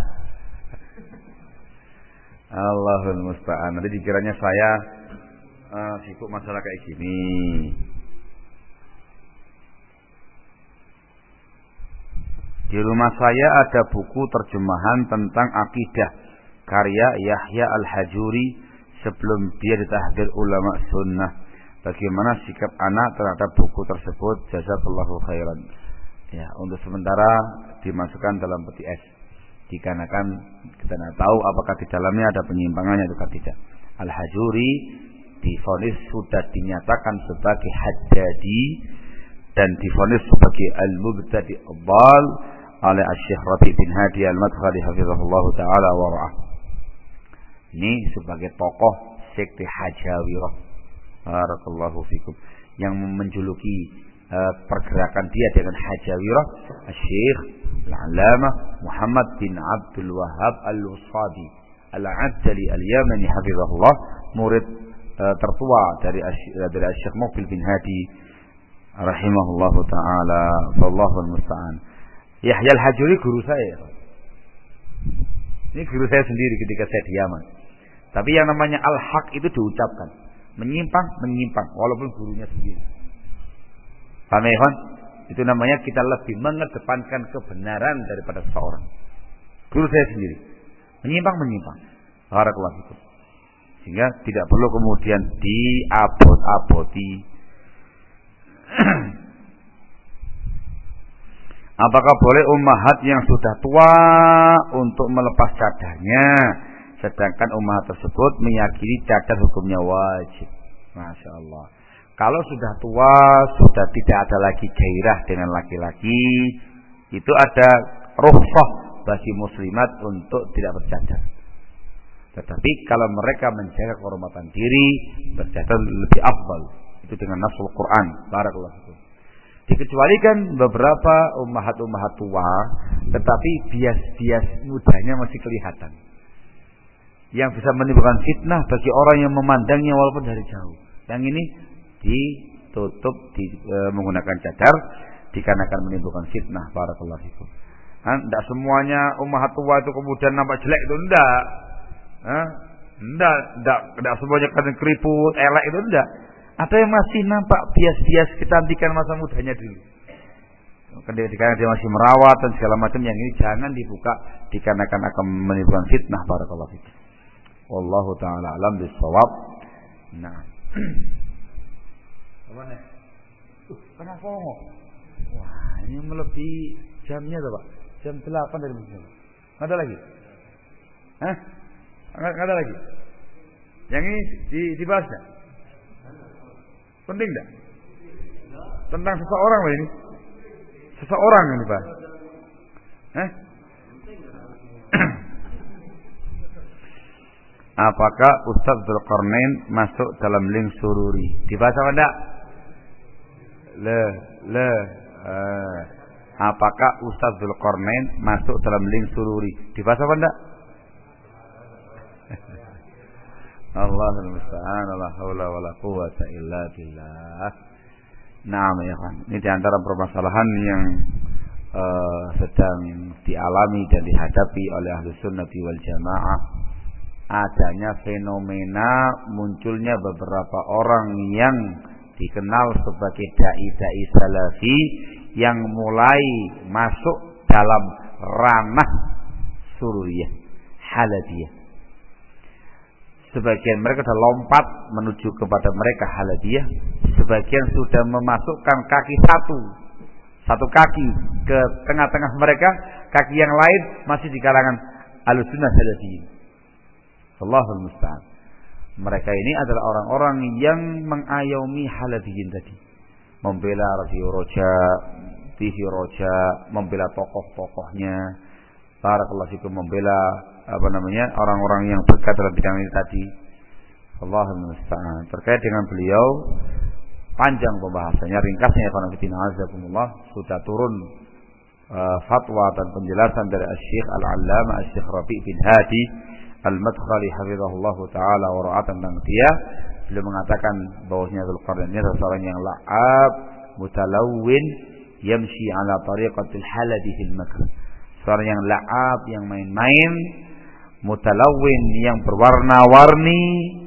Allahul musta'an. Nanti dikiranya saya sibuk masalah kayak gini. Di rumah saya ada buku terjemahan tentang akidah karya Yahya Al-Hajuri sebelum dia ditahdir ulama sunnah. Bagaimana sikap anak terhadap buku tersebut? Jazakallahu khairan. Ya, untuk sementara dimasukkan dalam peti es. Dikarenakan kita tidak tahu apakah di dalamnya ada penyimpangannya atau tidak. Al-Hajuri divonis sudah dinyatakan sebagai Haddadi dan divonis sebagai al-mubtadi ad-dal oleh Syekh Rabi' bin Hadi Al-Madkhali hafizahullah taala wa ra'ah. Ini sebagai tokoh sekte Hajawirah. Barakallahu fikum. Yang menjuluki pergerakan dia dengan Hajawirah, Syekh Al-Allamah Muhammad bin Abdul Wahhab Al-Wasadi Al-Abdali Al-Yamani hafizahullah, murid tertua dari Syekh Muqbil bin Hadi rahimahullahu taala. Wallahul musta'an. Yahya Al-Hajuri guru saya. Ini guru saya sendiri ketika saya di Yaman. Tapi yang namanya al-haq itu diucapkan. Menyimpang, walaupun gurunya sendiri. Paham ya, Ikhwan? Itu namanya kita lebih mengedepankan kebenaran daripada seseorang. Guru saya sendiri. Menyimpang. Barakallahu fikum. Sehingga tidak perlu kemudian diabot-aboti. Apakah boleh ummahat yang sudah tua untuk melepas cadarnya, sedangkan ummahat tersebut meyakini cadar hukumnya wajib? Masya Allah. Kalau sudah tua, sudah tidak ada lagi gairah dengan laki-laki, itu ada rukhsah bagi muslimat untuk tidak bercadar. Tetapi kalau mereka menjaga kehormatan diri, bercadar lebih afdal. Itu dengan nasul Quran. Barakallahu fikum. Dikecualikan beberapa ummahat-ummahat tua, tetapi bias-bias mudanya masih kelihatan, yang bisa menimbulkan fitnah bagi orang yang memandangnya walaupun dari jauh. Yang ini ditutup menggunakan cadar dikarenakan menimbulkan fitnah. Barakallahu fikum. Tidak semuanya ummahat tua itu kemudian nampak jelek, itu enggak. Enggak semuanya kan keriput, elek, itu enggak. Ada yang masih nampak bias-bias kecantikan masa mudanya dulu. Ketika dia masih merawat dan segala macam, yang ini jangan dibuka dikarenakan akan menimbulkan fitnah. Barakallahu fikum. Wallahu taala alam bisawab. Nah. Mana? Kenapa ngomong? Wah, ini melebihi jamnya tuh, Pak. Jam 8 dari sini. Enggak ada lagi? Enggak ada lagi? Yang ini dibahas enggak? Penting enggak? Tentang seseorang loh ini. Seseorang yang dibahas. Apakah Ustaz Dzulqarnain masuk dalam link sururi? Dibahas apa enggak? Apakah Ustaz Dzulqarnain masuk dalam link sururi? Dibahas apa enggak? Allahul musta'an, la haula wala quwwata illa billah. Naam ya kan. Ini di antara permasalahan yang sedang dialami dan dihadapi oleh Ahlus Sunnah wal Jamaah, adanya fenomena munculnya beberapa orang yang dikenal sebagai dai-dai salafi yang mulai masuk dalam ranah sururiyah, halabiyah. Sebagian mereka sudah lompat menuju kepada mereka halabiyah, sebagian sudah memasukkan kaki satu kaki ke tengah-tengah mereka, kaki yang lain masih di kalangan Ahlussunnah salafiyin. Allahul musta'an. Mereka ini adalah orang-orang yang mengayomi halabiyin tadi, membela Radio Roja, TV Roja, membela tokoh-tokohnya, barakallahu fikum, membela orang-orang yang berkat dalam bidang ini tadi. Allahul musta'an. Terkait dengan beliau panjang pembahasannya, ringkasnya ikhwan fillah azakumullah, sudah turun fatwa dan penjelasan dari Asy-Syaikh Al-Allamah Asy-Syaikh Rabi' bin Hadi Al-Madkhali hafizahullahu taala wa ra'ah tentang dia. Beliau mengatakan bahwasanya Dzulqarnain ini adalah seorang yang la'ab, mutalawwin, yamshi ala tariqatil halabi fil makr. Seorang yang la'ab, yang main-main, mutalawwin, yang berwarna-warni,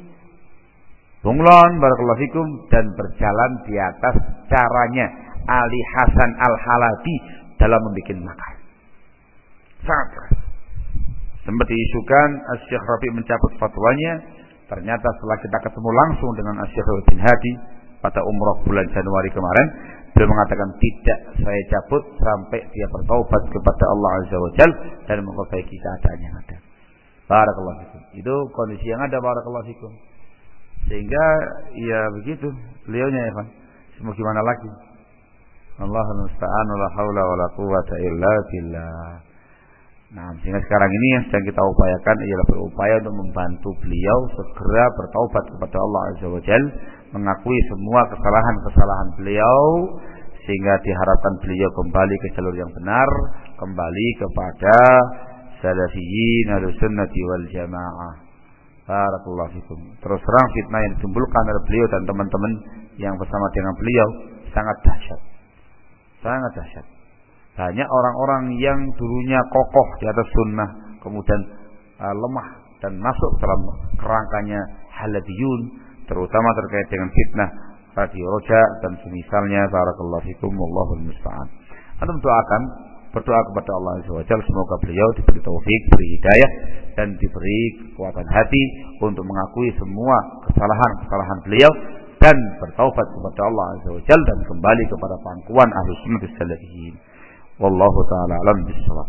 bunglon, barakallahu fikum, dan berjalan di atas caranya Ali Hasan Al-Halabi dalam membuat makar. Sangat keras. Sempat diisukan Asy-Syaikh Rabi' mencabut fatwanya. Ternyata setelah kita ketemu langsung dengan Asy-Syaikh Rabi' bin Hadi pada umrah bulan Januari kemarin, beliau mengatakan tidak, saya cabut sampai dia bertaubat kepada Allah Azza wa Jalla dan memperbaiki keadaan yang ada. Barakallahu fikum. Itu kondisi yang ada, barakallahu fikum. Sehingga ya begitu beliaunya ya kan. Mau gimana lagi? Allahul musta'an, la haula wala quwwata illa billah. Nah, sehingga sekarang ini yang sedang kita upayakan ialah berupaya untuk membantu beliau segera bertaubat kepada Allah Azza wa Jalla, mengakui semua kesalahan-kesalahan beliau, sehingga diharapkan beliau kembali ke jalur yang benar, kembali kepada salafiyin Ahlussunnah wal Jamaah. Barakallahu fikum. Terus terang fitnah yang ditimbulkan oleh beliau dan teman-teman yang bersama dengan beliau sangat dahsyat. Sangat dahsyat. Banyak orang-orang yang dulunya kokoh di atas sunnah kemudian lemah dan masuk dalam kerangkanya halabiyun, terutama terkait dengan fitnah Radio Roja dan semisalnya. Barakallahu fikum, wallahul musta'an. Antum berdoa kepada Allah Azza wa Jalla, semoga beliau diberi taufik, diberi hidayah dan diberi kekuatan hati untuk mengakui semua kesalahan-kesalahan beliau dan bertaubat kepada Allah Azza wa Jalla dan kembali kepada pangkuan Ahlussunnah salafiyin. Wallahu ta'ala alam bissawab.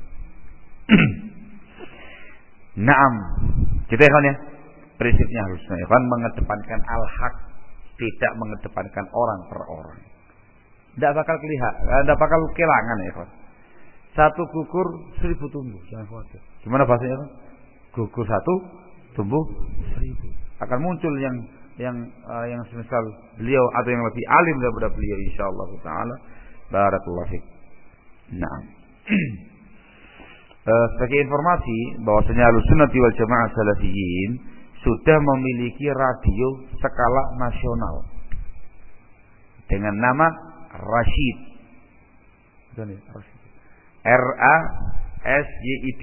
Naam. Kita ya, prinsipnya Ahlussunnah kan mengedepankan al-haq, tidak mengedepankan orang per orang. Tidak bakal kelihatan, tidak bakal kehilangan ya kan. Satu gugur 1000 tumbuh, jangan khawatir. Gimana bahasanya kan? Gugur 1, tumbuh 1000. Akan muncul yang semisal beliau atau yang lebih alim daripada beliau insyaallah taala. Barakallahu fiik. Nah. Sebagai informasi bahwasanya Ahlussunnah wal Jamaah Salafiyin sudah memiliki radio skala nasional dengan nama Rasyid. RASYID.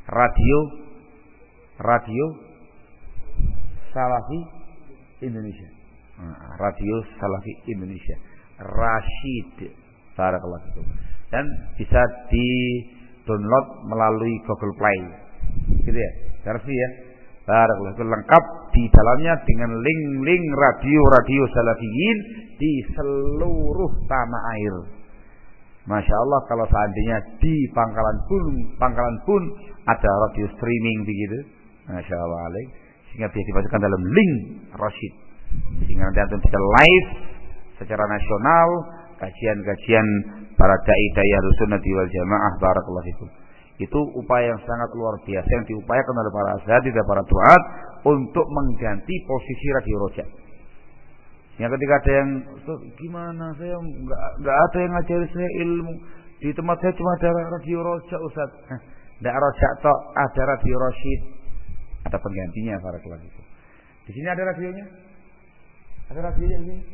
Radio Salafi Indonesia. Radio Salafi Indonesia. Rasyid. Barakallahu fikum. Dan bisa di-download melalui Google Play. Gitu ya. Versi ya. Barakallahu fikum, lengkap di dalamnya dengan link-link radio-radio salafiyin di seluruh tanah air. Masya Allah, kalau seandainya di pangkalan pun ada radio streaming begitu. Masya Allah alaih. sehingga bisa dimasukkan dalam link Rasyid, sehingga nanti antum bisa live secara nasional kajian-kajian para dai-dai Ahlussunnah wal Jamaah. Barakallahu fikum. Itu upaya yang sangat luar biasa yang diupayakan oleh para asatidz dan para duat untuk mengganti posisi Radio Roja. Yang ketika ada yang gimana, saya enggak ada yang ngajari saya ilmu, di tempat saya cuma ada Radio Roja Ustaz. Enggak Roja tok, ada Radio Rasyid. Ada penggantinya barakallahu fikum. Di sini ada radionya? Ada radionya di sini?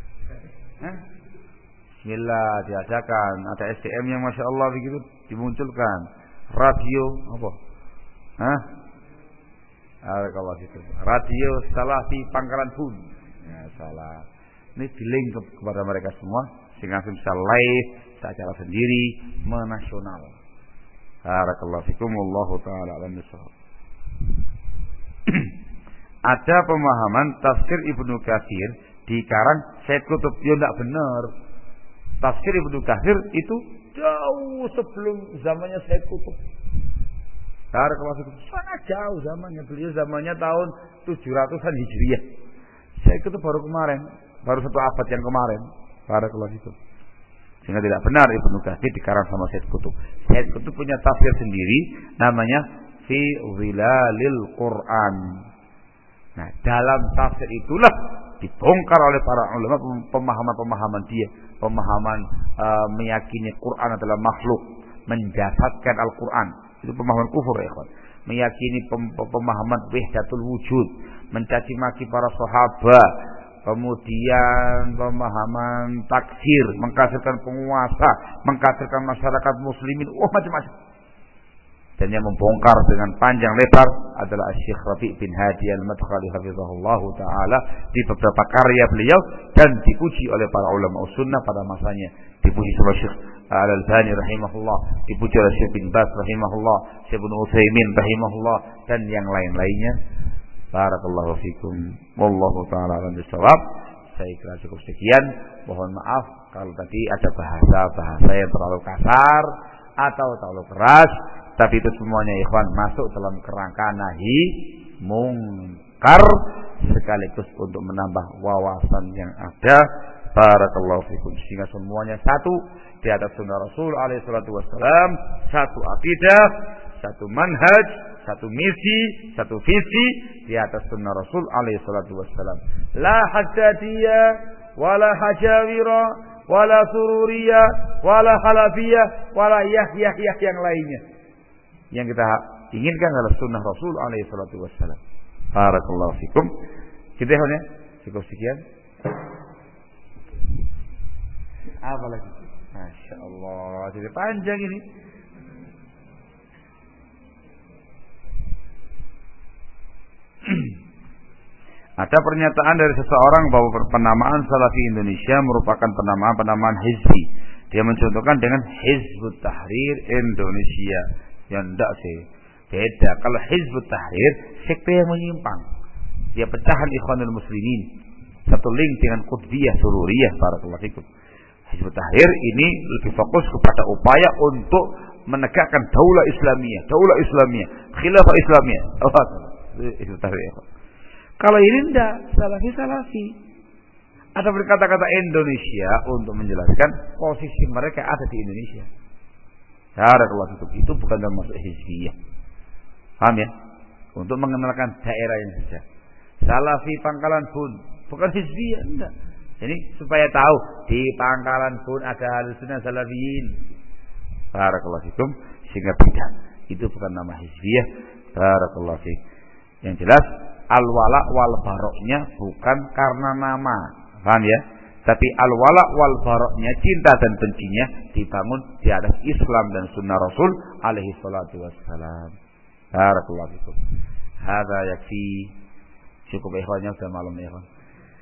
Bismillah, diadakan. Ada SDM yang Masya Allah begitu dimunculkan. Radio apa? Kalau gitu. Radio Salafi Pangkalan Bun. Ya salah. Ini di-link kepada mereka semua sehingga bisa live secara sendiri menasional. Barakallahu fikum, wallahu taala alam bissawab. Ada pemahaman tafsir Ibnu Katsir dikarang Said Qutb. Ya enggak benar. Tafsir Ibnu Katsir itu jauh sebelum zamannya Said Qutb. Sangat jauh zamannya. Beliau zamannya tahun 700-an Hijriah. Said Qutb baru kemarin, baru 1 abad yang kemarin. Barakallahu fikum. Sehingga tidak benar Ibnu Katsir dikarang sama Said Qutb. Said Qutb punya tafsir sendiri namanya Fi Zilalil Quran. Nah, dalam tafsir itulah dibongkar oleh para ulama pemahaman-pemahaman dia, pemahaman meyakini Quran adalah makhluk, menjasadkan Al-Quran. Itu pemahaman kufur ya ikhwan. Meyakini pemahaman wahdatul wujud, mencaci maki para sahabat, kemudian pemahaman taksir, mengkafirkan penguasa, mengkafirkan masyarakat muslimin, macam-macam. Dan yang membongkar dengan panjang lebar adalah Syekh Rabi' bin Hadi Al-Madkhali hafizahullahu taala di beberapa karya beliau dan dipuji oleh para ulama sunnah pada masanya. Dipuji oleh Syekh Al-Albani rahimahullah, dipuji oleh Syekh bin Baz rahimahullah, Syekh Ibnu Utsaimin rahimahullah dan yang lain-lainnya. Barakallahu fikum. Wallahu taala a'lam bissawab. Saya kira cukup sekian. Mohon maaf kalau tadi ada bahasa-bahasa yang terlalu kasar atau terlalu keras. Tapi itu semuanya ikhwan masuk dalam kerangka nahi mungkar sekaligus untuk menambah wawasan yang ada. Barakallahu fikum. Sehingga semuanya satu di atas sunnah Rasul alaihi salatu wassalam, satu akidah, satu manhaj, satu misi, satu visi di atas sunnah Rasul alaihi salatu wassalam. La haddadiyah wala hajawira wala sururiyah wala halafiyah wala yah yang lainnya. Yang kita inginkan adalah sunnah Rasul alaihi salatu wassalam. Barakallahu fikum. Kita ya, cukup sekian. Apa lagi? Masya Allah, jadi panjang ini. Ada pernyataan dari seseorang bahwa penamaan Salafi Indonesia merupakan penamaan hizbi. Dia mencontohkan dengan Hizbut Tahrir Indonesia. Yang enggak sih, beda. Kalau Hizbut Tahrir sekte yang menyimpang, dia pecahan Ikhwanul Muslimin, satu link dengan Qutbiyah Sururiyah. Barakallahu fikum. Hizbut Tahrir ini lebih fokus kepada upaya untuk menegakkan daulah Islamiyah, khilafah Islamiyah. Hizbut Tahrir. Kalau ini enggak, Salafi. Ada berkata-kata Indonesia untuk menjelaskan posisi mereka ada di Indonesia. Barakallahu fikum. Itu bukan dalam masuk hizbiyah. Paham ya? Untuk mengenalkan daerah yang saja. Salafi Pangkalan Bun, bukan hizbiyah, enggak. Jadi supaya tahu di Pangkalan Bun ada Ahlussunnah Salafiyin. Barakallahu fikum. Sehingga beda. Itu bukan nama hizbiyah. Barakallahu fikum. Yang jelas al-wala wal baroknya bukan karena nama. Paham ya? Tapi al-wala wal baroknya, cinta dan bencinya dibangun di atas Islam dan sunnah Rasul alaihi salatu wassalam. Barakallahu fikum. Hadza yakfi. Cukup ikhwannya, sudah malam ya ikhwan.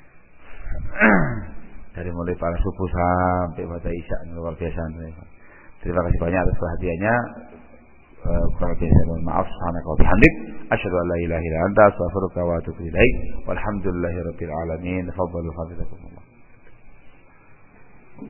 Dari mulai pada subuh sampai pada isya, luar biasa. Terima kasih banyak atas perhatiannya. Kurang lebih saya mohon maaf. Subhanaka wa bihamdik, asyhadu an la ilaha illa anta, astaghfiruka wa atubu ilaik. Walhamdulillahirabbil alamin. Fadhlu fadlakum.